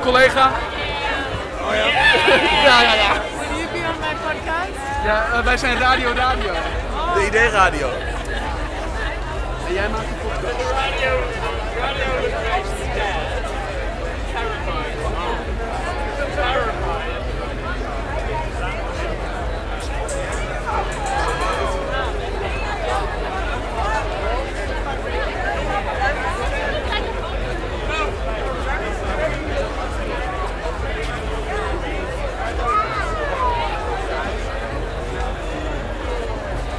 collega. Oh ja? Ja. Will you be on my podcast? Ja, wij zijn Radio. De ID-radio. En jij maakt een podcast. Radio.